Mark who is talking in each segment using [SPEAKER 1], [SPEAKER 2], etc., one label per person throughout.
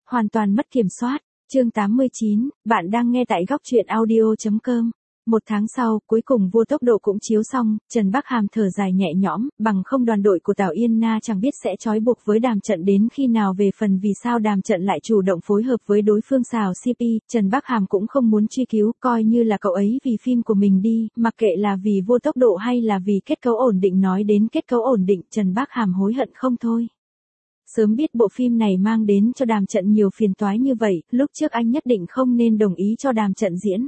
[SPEAKER 1] Hoàn toàn mất kiểm soát. Chương 89, bạn đang nghe tại góc truyện audio.com. Một tháng sau, cuối cùng Vua Tốc Độ cũng chiếu xong, Trần Bắc Hàm thở dài nhẹ nhõm, bằng không đoàn đội của Tào Yên Na chẳng biết sẽ trói buộc với Đàm Trận đến khi nào. Về phần vì sao Đàm Trận lại chủ động phối hợp với đối phương xào CP, Trần Bắc Hàm cũng không muốn truy cứu, coi như là cậu ấy vì phim của mình đi, mặc kệ là vì Vua Tốc Độ hay là vì kết cấu ổn định. Nói đến kết cấu ổn định, Trần Bắc Hàm hối hận không thôi. Sớm biết bộ phim này mang đến cho Đàm Trận nhiều phiền toái như vậy, lúc trước anh nhất định không nên đồng ý cho Đàm Trận diễn.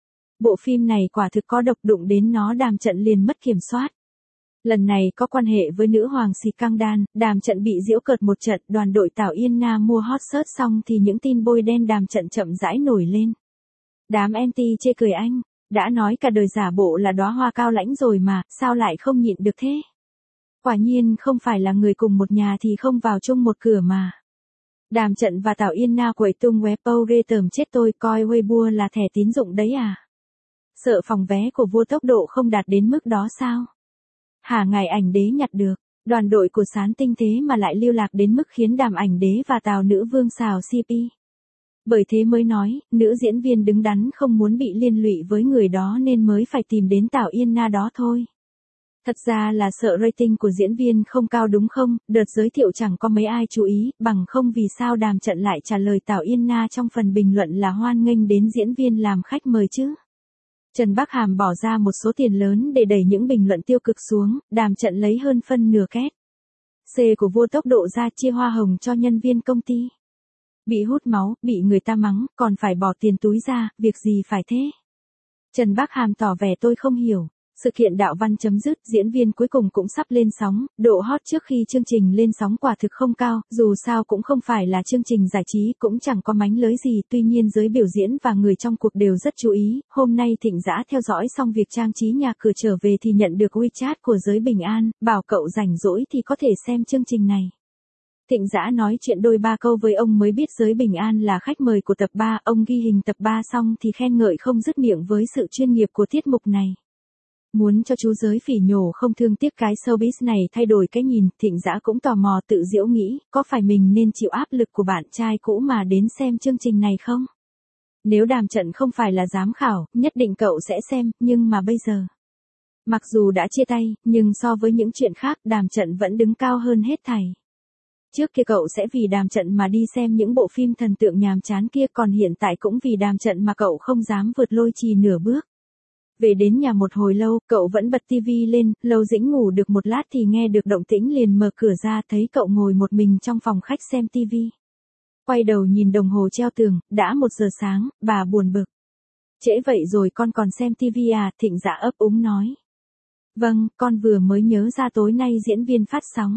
[SPEAKER 1] Bộ phim này quả thực có độc, đụng đến nó Đàm Trận liền mất kiểm soát. Lần này có quan hệ với nữ hoàng Xì Căng Đan, Đàm Trận bị giễu cợt một trận. Đoàn đội Tào Yên Na mua hot search xong thì những tin bôi đen Đàm Trận chậm rãi nổi lên. Đám anti chê cười anh, đã nói cả đời giả bộ là đóa hoa cao lãnh rồi mà, sao lại không nhịn được thế? Quả nhiên không phải là người cùng một nhà thì không vào chung một cửa mà. Đàm Trận và Tào Yên Na quẩy tung Weibo ghê tởm chết tôi, coi Weibo là thẻ tín dụng đấy à? Sợ phòng vé của Vua Tốc Độ không đạt đến mức đó sao? Hả, ngài ảnh đế nhặt được, đoàn đội của Sán Tinh thế mà lại lưu lạc đến mức khiến Đàm ảnh đế và Tào nữ vương xào CP. Bởi thế mới nói, nữ diễn viên đứng đắn không muốn bị liên lụy với người đó nên mới phải tìm đến Tào Yên Na đó thôi. Thật ra là sợ rating của diễn viên không cao đúng không, đợt giới thiệu chẳng có mấy ai chú ý, bằng không vì sao Đàm Trận lại trả lời Tào Yên Na trong phần bình luận là hoan nghênh đến diễn viên làm khách mời chứ. Trần Bắc Hàm bỏ ra một số tiền lớn để đẩy những bình luận tiêu cực xuống, Đàm Trận lấy hơn phân nửa két C của Vua Tốc Độ ra chia hoa hồng cho nhân viên công ty. Bị hút máu, bị người ta mắng, còn phải bỏ tiền túi ra, việc gì phải thế? Trần Bắc Hàm tỏ vẻ tôi không hiểu. Sự kiện đạo văn chấm dứt, diễn viên cuối cùng cũng sắp lên sóng, độ hot trước khi chương trình lên sóng quả thực không cao, dù sao cũng không phải là chương trình giải trí, cũng chẳng có mánh lới gì, tuy nhiên giới biểu diễn và người trong cuộc đều rất chú ý. Hôm nay Thịnh Dã theo dõi xong việc trang trí nhà cửa trở về thì nhận được WeChat của giới Bình An, bảo cậu rảnh rỗi thì có thể xem chương trình này. Thịnh Dã nói chuyện đôi ba câu với ông mới biết giới Bình An là khách mời của tập 3, ông ghi hình tập 3 xong thì khen ngợi không dứt miệng với sự chuyên nghiệp của tiết mục này. Muốn cho chú giới phỉ nhổ không thương tiếc cái showbiz này thay đổi cái nhìn, Thịnh Dã cũng tò mò tự giễu nghĩ, có phải mình nên chịu áp lực của bạn trai cũ mà đến xem chương trình này không? Nếu Đàm Trận không phải là giám khảo, nhất định cậu sẽ xem, nhưng mà bây giờ. Mặc dù đã chia tay, nhưng so với những chuyện khác, Đàm Trận vẫn đứng cao hơn hết thảy. Trước kia cậu sẽ vì Đàm Trận mà đi xem những bộ phim thần tượng nhàm chán kia, còn hiện tại cũng vì Đàm Trận mà cậu không dám vượt Lôi Trì nửa bước. Về đến nhà một hồi lâu, cậu vẫn bật tivi lên, Lâu Dĩnh ngủ được một lát thì nghe được động tĩnh liền mở cửa ra, thấy cậu ngồi một mình trong phòng khách xem tivi. Quay đầu nhìn đồng hồ treo tường, đã 1 giờ sáng, bà buồn bực. Trễ vậy rồi con còn xem tivi à? Thịnh Dã ấp úng nói. Vâng, con vừa mới nhớ ra tối nay diễn viên phát sóng.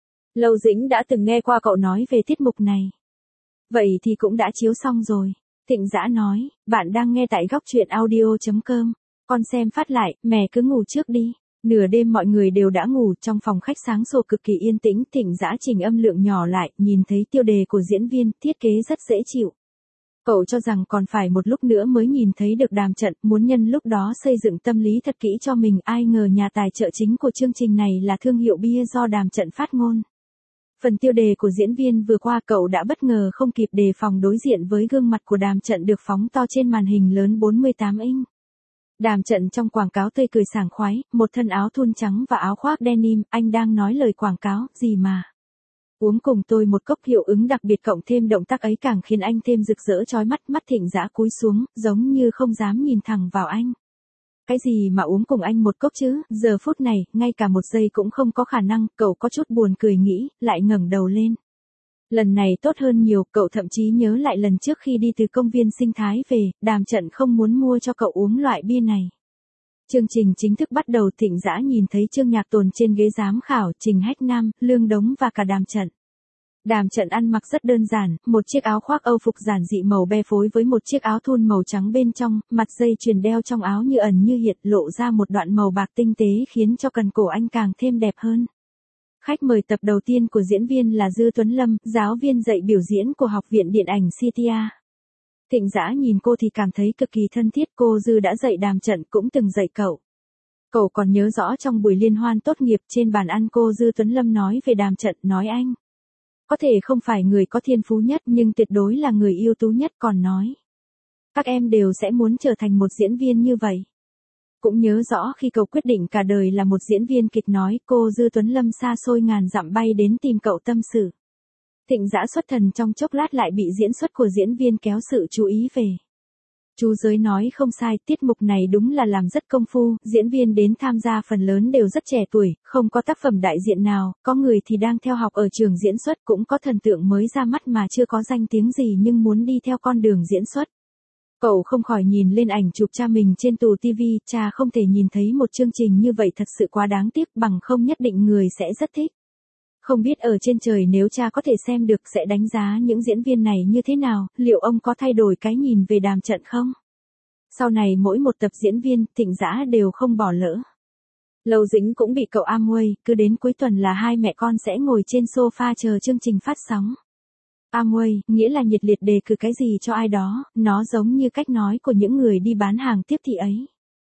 [SPEAKER 1] Lâu Dĩnh đã từng nghe qua cậu nói về tiết mục này. Vậy thì cũng đã chiếu xong rồi. Thịnh Dã nói, bạn đang nghe tại góc truyện audio.com. Con xem phát lại, mẹ cứ ngủ trước đi. Nửa đêm mọi người đều đã ngủ, trong phòng khách sáng sủa cực kỳ yên tĩnh. Thịnh Dã chỉnh âm lượng nhỏ lại, nhìn thấy tiêu đề của diễn viên, thiết kế rất dễ chịu. Cậu cho rằng còn phải một lúc nữa mới nhìn thấy được Đàm Trận, muốn nhân lúc đó xây dựng tâm lý thật kỹ cho mình. Ai ngờ nhà tài trợ chính của chương trình này là thương hiệu bia do Đàm Trận phát ngôn. Phần tiêu đề của diễn viên vừa qua cậu đã bất ngờ không kịp đề phòng đối diện với gương mặt của Đàm Trận được phóng to trên màn hình lớn 48 inch. Đàm Trận trong quảng cáo tươi cười sảng khoái, một thân áo thun trắng và áo khoác denim, anh đang nói lời quảng cáo, gì mà. Uống cùng tôi một cốc, hiệu ứng đặc biệt cộng thêm động tác ấy càng khiến anh thêm rực rỡ chói mắt. Mắt Thịnh Dã cúi xuống, giống như không dám nhìn thẳng vào anh. Cái gì mà uống cùng anh một cốc chứ, giờ phút này, ngay cả một giây cũng không có khả năng, cậu có chút buồn cười nghĩ, lại ngẩng đầu lên. Lần này tốt hơn nhiều, cậu thậm chí nhớ lại lần trước khi đi từ công viên sinh thái về, Đàm Trận không muốn mua cho cậu uống loại bia này. Chương trình chính thức bắt đầu, Thịnh Dã nhìn thấy Trương Nhạc Tồn trên ghế giám khảo, Trình Hách Nam, Lương Đống và cả Đàm Trận. Đàm Trận ăn mặc rất đơn giản, một chiếc áo khoác Âu phục giản dị màu be phối với một chiếc áo thun màu trắng bên trong, mặt dây chuyền đeo trong áo như ẩn như hiện, lộ ra một đoạn màu bạc tinh tế khiến cho cần cổ anh càng thêm đẹp hơn. Khách mời tập đầu tiên của diễn viên là Dư Tuấn Lâm, giáo viên dạy biểu diễn của Học viện Điện ảnh CTA. Thịnh Dã nhìn cô thì cảm thấy cực kỳ thân thiết, cô Dư đã dạy Đàm Trận, cũng từng dạy cậu. Cậu còn nhớ rõ trong buổi liên hoan tốt nghiệp trên bàn ăn cô Dư Tuấn Lâm nói về Đàm Trận, nói anh có thể không phải người có thiên phú nhất nhưng tuyệt đối là người ưu tú nhất, còn nói. Các em đều sẽ muốn trở thành một diễn viên như vậy. Cũng nhớ rõ khi cậu quyết định cả đời là một diễn viên kịch nói, cô Dư Tuấn Lâm xa xôi ngàn dặm bay đến tìm cậu tâm sự. Thịnh Dã xuất thần trong chốc lát lại bị diễn xuất của diễn viên kéo sự chú ý về. Chú Giới nói không sai, tiết mục này đúng là làm rất công phu, diễn viên đến tham gia phần lớn đều rất trẻ tuổi, không có tác phẩm đại diện nào, có người thì đang theo học ở trường diễn xuất, cũng có thần tượng mới ra mắt mà chưa có danh tiếng gì nhưng muốn đi theo con đường diễn xuất. Cậu không khỏi nhìn lên ảnh chụp cha mình trên tủ TV, cha không thể nhìn thấy một chương trình như vậy thật sự quá đáng tiếc, bằng không nhất định người sẽ rất thích. Không biết ở trên trời nếu cha có thể xem được sẽ đánh giá những diễn viên này như thế nào, liệu ông có thay đổi cái nhìn về Đàm Trận không? Sau này mỗi một tập diễn viên, Thịnh Dã đều không bỏ lỡ. Lâu Dĩnh cũng bị cậu Amway, cứ đến cuối tuần là hai mẹ con sẽ ngồi trên sofa chờ chương trình phát sóng. Amway, nghĩa là nhiệt liệt đề cử cái gì cho ai đó, nó giống như cách nói của những người đi bán hàng tiếp thị ấy.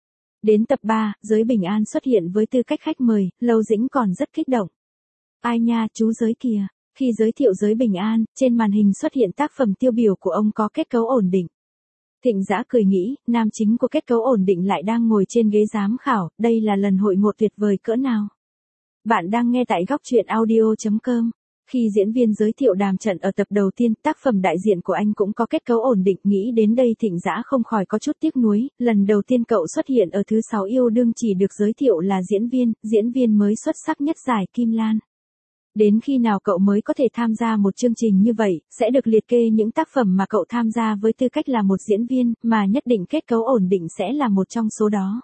[SPEAKER 1] Đến tập 3, Giới Bình An xuất hiện với tư cách khách mời, Lâu Dĩnh còn rất kích động. Ai nha, chú Giới kìa. Khi giới thiệu Giới Bình An, trên màn hình xuất hiện tác phẩm tiêu biểu của ông có kết cấu ổn định. Thịnh Dã cười nghĩ, nam chính của kết cấu ổn định lại đang ngồi trên ghế giám khảo, đây là lần hội ngộ tuyệt vời cỡ nào. Bạn đang nghe tại góc truyện audio.com. Khi diễn viên giới thiệu Đàm Trận ở tập đầu tiên, tác phẩm đại diện của anh cũng có kết cấu ổn định, nghĩ đến đây Thịnh Dã không khỏi có chút tiếc nuối, lần đầu tiên cậu xuất hiện ở thứ 6 yêu đương chỉ được giới thiệu là diễn viên mới xuất sắc nhất giải Kim Lan. Đến khi nào cậu mới có thể tham gia một chương trình như vậy, sẽ được liệt kê những tác phẩm mà cậu tham gia với tư cách là một diễn viên, mà nhất định kết cấu ổn định sẽ là một trong số đó.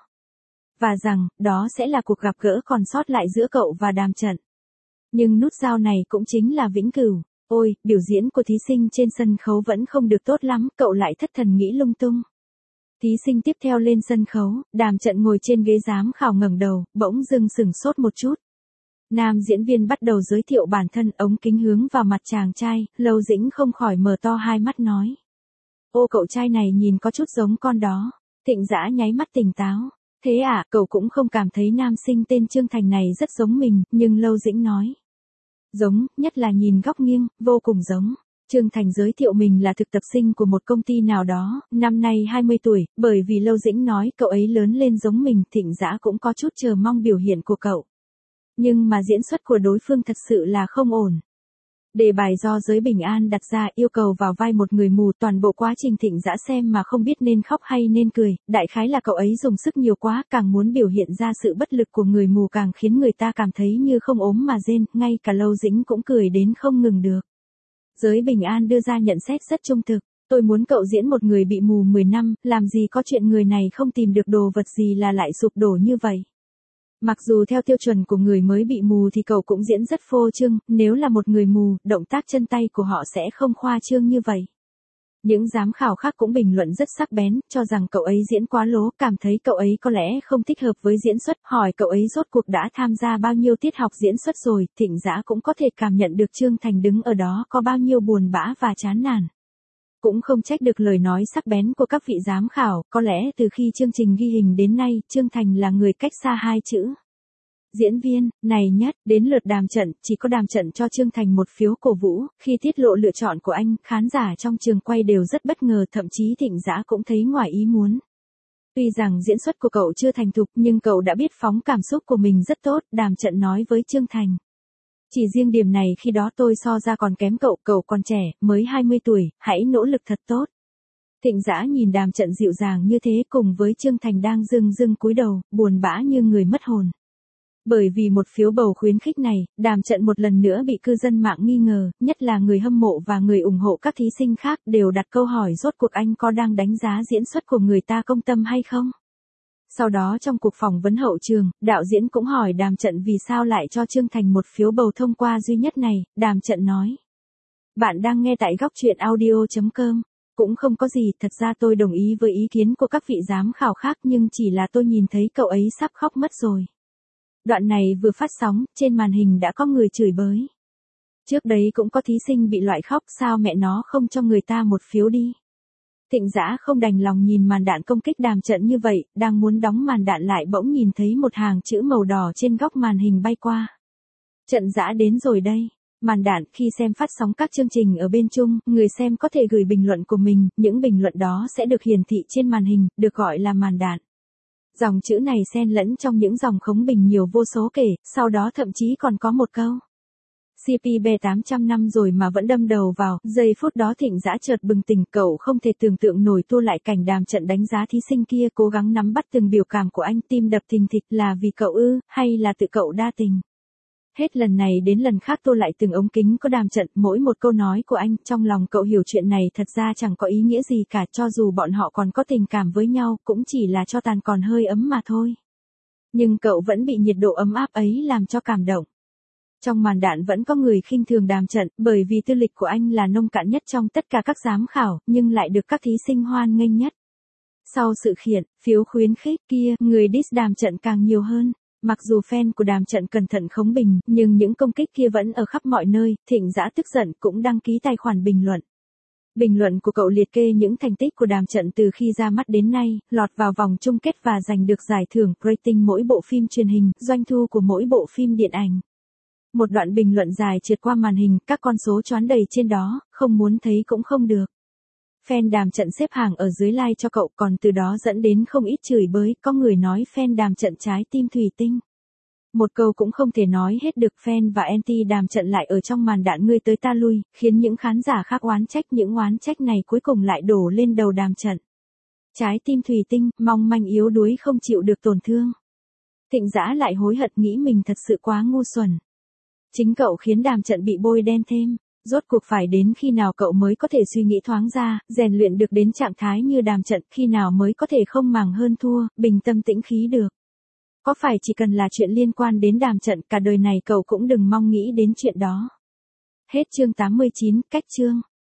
[SPEAKER 1] Và rằng, đó sẽ là cuộc gặp gỡ còn sót lại giữa cậu và Đàm Trận. Nhưng nút giao này cũng chính là vĩnh cửu. Ôi, biểu diễn của thí sinh trên sân khấu vẫn không được tốt lắm, cậu lại thất thần nghĩ lung tung. Thí sinh tiếp theo lên sân khấu, Đàm Trận ngồi trên ghế giám khảo ngẩng đầu, bỗng dưng sửng sốt một chút. Nam diễn viên bắt đầu giới thiệu bản thân, ống kính hướng vào mặt chàng trai, Lâu Dĩnh không khỏi mở to hai mắt nói. Ô, cậu trai này nhìn có chút giống con đó. Thịnh Dã nháy mắt tỉnh táo. Thế à, cậu cũng không cảm thấy nam sinh tên Trương Thành này rất giống mình, nhưng Lâu Dĩnh nói. Giống, nhất là nhìn góc nghiêng, vô cùng giống. Trương Thành giới thiệu mình là thực tập sinh của một công ty nào đó, năm nay 20 tuổi, bởi vì Lâu Dĩnh nói cậu ấy lớn lên giống mình, Thịnh Dã cũng có chút chờ mong biểu hiện của cậu. Nhưng mà diễn xuất của đối phương thật sự là không ổn. Đề bài do Giới Bình An đặt ra yêu cầu vào vai một người mù, toàn bộ quá trình Thịnh Dã xem mà không biết nên khóc hay nên cười, đại khái là cậu ấy dùng sức nhiều quá, càng muốn biểu hiện ra sự bất lực của người mù càng khiến người ta cảm thấy như không ốm mà rên, ngay cả Lâu Dĩnh cũng cười đến không ngừng được. Giới Bình An đưa ra nhận xét rất trung thực, tôi muốn cậu diễn một người bị mù 10 năm, làm gì có chuyện người này không tìm được đồ vật gì là lại sụp đổ như vậy. Mặc dù theo tiêu chuẩn của người mới bị mù thì cậu cũng diễn rất phô trương, nếu là một người mù, động tác chân tay của họ sẽ không khoa trương như vậy. Những giám khảo khác cũng bình luận rất sắc bén, cho rằng cậu ấy diễn quá lố, cảm thấy cậu ấy có lẽ không thích hợp với diễn xuất, hỏi cậu ấy rốt cuộc đã tham gia bao nhiêu tiết học diễn xuất rồi, Thịnh Dã cũng có thể cảm nhận được Trương Thành đứng ở đó có bao nhiêu buồn bã và chán nản. Cũng không trách được lời nói sắc bén của các vị giám khảo, có lẽ từ khi chương trình ghi hình đến nay, Trương Thành là người cách xa hai chữ. Diễn viên, này nhất, đến lượt Đàm Trận, chỉ có Đàm Trận cho Trương Thành một phiếu cổ vũ, khi tiết lộ lựa chọn của anh, khán giả trong trường quay đều rất bất ngờ, thậm chí Thịnh Dã cũng thấy ngoài ý muốn. Tuy rằng diễn xuất của cậu chưa thành thục, nhưng cậu đã biết phóng cảm xúc của mình rất tốt, Đàm Trận nói với Trương Thành. Chỉ riêng điểm này khi đó tôi so ra còn kém cậu còn trẻ, mới 20 tuổi, hãy nỗ lực thật tốt. Thịnh Dã nhìn Đàm Trận dịu dàng như thế cùng với Trương Thành đang dưng cúi đầu, buồn bã như người mất hồn. Bởi vì một phiếu bầu khuyến khích này, Đàm Trận một lần nữa bị cư dân mạng nghi ngờ, nhất là người hâm mộ và người ủng hộ các thí sinh khác đều đặt câu hỏi rốt cuộc anh có đang đánh giá diễn xuất của người ta công tâm hay không? Sau đó trong cuộc phỏng vấn hậu trường, đạo diễn cũng hỏi Đàm Trận vì sao lại cho Trương Thành một phiếu bầu thông qua duy nhất này, Đàm Trận nói. Bạn đang nghe tại góc truyện audio.com. Cũng không có gì, thật ra tôi đồng ý với ý kiến của các vị giám khảo khác nhưng chỉ là tôi nhìn thấy cậu ấy sắp khóc mất rồi. Đoạn này vừa phát sóng, trên màn hình đã có người chửi bới. Trước đấy cũng có thí sinh bị loại khóc, sao mẹ nó không cho người ta một phiếu đi. Thịnh Dã không đành lòng nhìn màn đạn công kích Đàm Trận như vậy, đang muốn đóng màn đạn lại bỗng nhìn thấy một hàng chữ màu đỏ trên góc màn hình bay qua. Trận Dã đến rồi đây. Màn đạn khi xem phát sóng các chương trình ở bên chung, người xem có thể gửi bình luận của mình, những bình luận đó sẽ được hiển thị trên màn hình, được gọi là màn đạn. Dòng chữ này xen lẫn trong những dòng khống bình nhiều vô số kể, sau đó thậm chí còn có một câu. CP B 800 năm rồi mà vẫn đâm đầu vào, giây phút đó Thịnh Dã chợt bừng tỉnh, cậu không thể tưởng tượng nổi tua lại cảnh Đàm Trận đánh giá thí sinh kia, cố gắng nắm bắt từng biểu cảm của anh, tim đập thình thịch, là vì cậu ư, hay là tự cậu đa tình. Hết lần này đến lần khác tua lại từng ống kính có Đàm Trận, mỗi một câu nói của anh, trong lòng cậu hiểu chuyện này thật ra chẳng có ý nghĩa gì cả, cho dù bọn họ còn có tình cảm với nhau, cũng chỉ là cho tàn còn hơi ấm mà thôi. Nhưng cậu vẫn bị nhiệt độ ấm áp ấy làm cho cảm động. Trong màn đạn vẫn có người khinh thường Đàm Trận, bởi vì tư lịch của anh là nông cạn nhất trong tất cả các giám khảo, nhưng lại được các thí sinh hoan nghênh nhất. Sau sự khiển, phiếu khuyến khích kia, người diss Đàm Trận càng nhiều hơn. Mặc dù fan của Đàm Trận cẩn thận khống bình, nhưng những công kích kia vẫn ở khắp mọi nơi, Thịnh Dã tức giận cũng đăng ký tài khoản bình luận. Bình luận của cậu liệt kê những thành tích của Đàm Trận từ khi ra mắt đến nay, lọt vào vòng chung kết và giành được giải thưởng rating mỗi bộ phim truyền hình, doanh thu của mỗi bộ phim điện ảnh. Một đoạn bình luận dài trượt qua màn hình, các con số choán đầy trên đó, không muốn thấy cũng không được. Fan Đàm Trận xếp hàng ở dưới like cho cậu, còn từ đó dẫn đến không ít chửi bới, có người nói fan Đàm Trận trái tim thủy tinh. Một câu cũng không thể nói hết được, fan và anti Đàm Trận lại ở trong màn đạn ngươi tới ta lui, khiến những khán giả khác oán trách, những oán trách này cuối cùng lại đổ lên đầu Đàm Trận. Trái tim thủy tinh, mong manh yếu đuối không chịu được tổn thương. Thịnh Dã lại hối hận nghĩ mình thật sự quá ngu xuẩn. Chính cậu khiến Đàm Trận bị bôi đen thêm. Rốt cuộc phải đến khi nào cậu mới có thể suy nghĩ thoáng ra, rèn luyện được đến trạng thái như Đàm Trận, khi nào mới có thể không màng hơn thua, bình tâm tĩnh khí được. Có phải chỉ cần là chuyện liên quan đến Đàm Trận, cả đời này cậu cũng đừng mong nghĩ đến chuyện đó. Hết chương 89, cách chương.